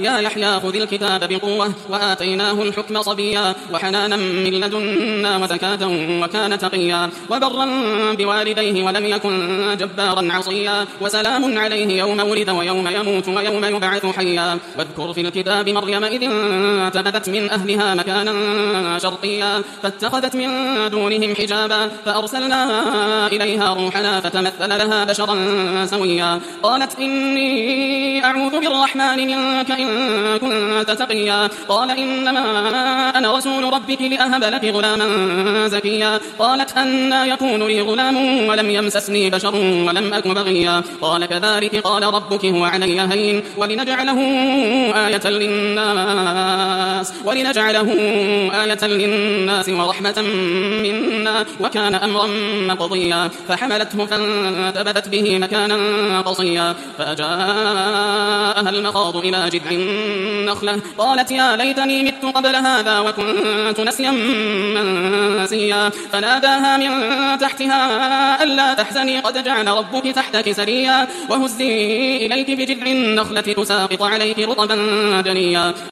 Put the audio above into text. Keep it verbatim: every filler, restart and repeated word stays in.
يا يحيى خذ الكتاب بقوة وآتيناه الحكم صبيا وحنانا من لدنا وزكاة وكان تقيا وبرا بوالديه ولم يكن جبارا عصيا وسلام عليه يوم ولد ويوم يموت ويوم يبعث حيا واذكر في الكتاب مريم إذ انتبذت من أهلها مكانا شرقيا فاتخذت من دونهم حجابا فأرسلنا إليها روحنا فتمثل لها بشرا سويا قالت إني أعوذ بالرحمن منك إن كنت تقيا قال إنما أنا رسول ربك لأهب لك غلاما زكيا قالت أنى يكون لي غلام ولم يمسسني بشر ولم أك بغيا قال كذلك قال ربك هو علي هين ولنجعله آية للناس ولنجعله آية للناس ورحمة منا وكان أمرا مقضيا فحملته فانتبذت به مكانا قصيا فأجاءها المخاض إلى جذع النخلة قالت يا ليتني مت قبل هذا وكنت نسيا منسيا فناداها من تحتها ألا تحزني قد جعل ربك تحتك سريا وهزي إليك بجذع النخلة تساقط عليك رطبا جنيا